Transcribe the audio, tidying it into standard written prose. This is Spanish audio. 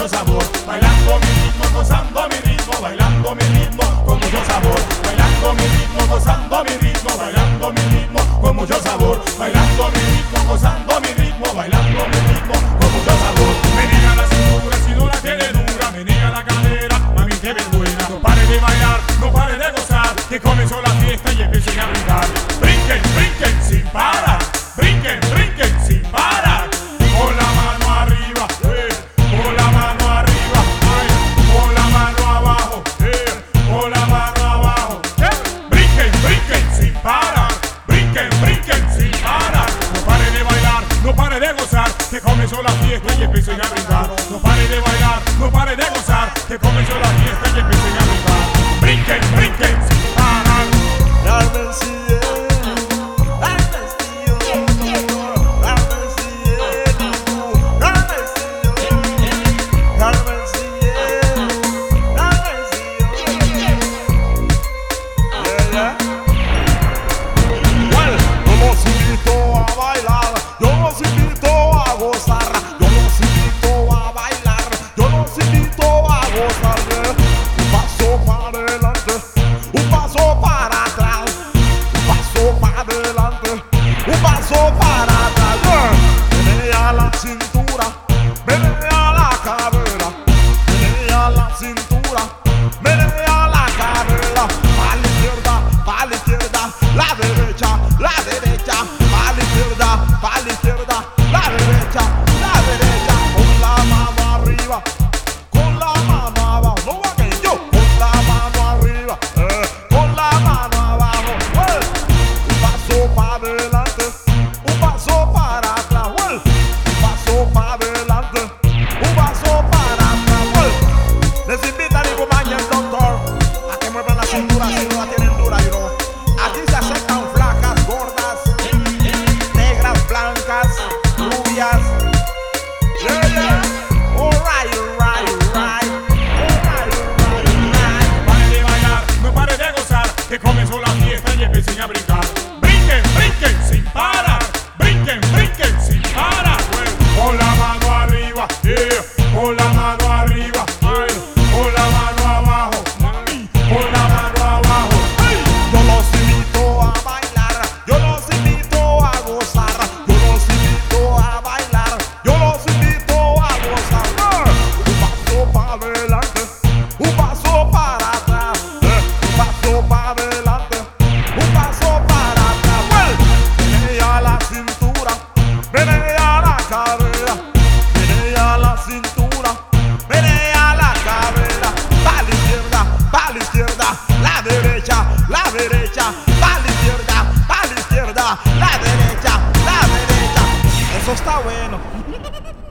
mucho sabor. Bailando mi ritmo, gozando mi ritmo, bailando mi ritmo con mucho sabor. Bailando mi ritmo, gozando mi ritmo, bailando mi ritmo con mucho sabor. Bailando mi ritmo, gozando mi ritmo, bailando mi ritmo con mucho sabor. Menea la cintura si no la tiene dura, menea la cadera, mami que bien buena. No pare de bailar, no pare de gozar, que comenzó la fiesta y empiecen a brincar. Brinquen, brinquen sin parar, brinquen, brinquen sin parar. Con la mano arriba, con la mano arriba, con la mano abajo, con la mano abajo. Brinquen, brinquen sin parar, brinquen, brinquen sin parar. No pare de bailar, no pare de gozar, que comenzó la fiesta y empiecen a brincar. No pare de bailar, no pare de gozar, que comenzó la fiesta y empiecen a brincar. Brinquen, brinquen sin parar. Que comenzó la fiesta y empiecen a brincar. Brinquen, brinquen sin parar, brinquen, brinquen sin parar. Con la mano arriba, con la mano arriba, con la mano abajo, con la mano abajo. Yo los invito a bailar, yo los invito a gozar, yo los invito a bailar, yo los invito a gozar. Un paso para adelante, un paso para atrás, un paso para adelante, un paso para atrás. Menea la cintura, menea la cadera, menea la cintura, menea la cadera. Pa' la izquierda, la derecha, pa' la izquierda, la derecha, la derecha. Eso está bueno.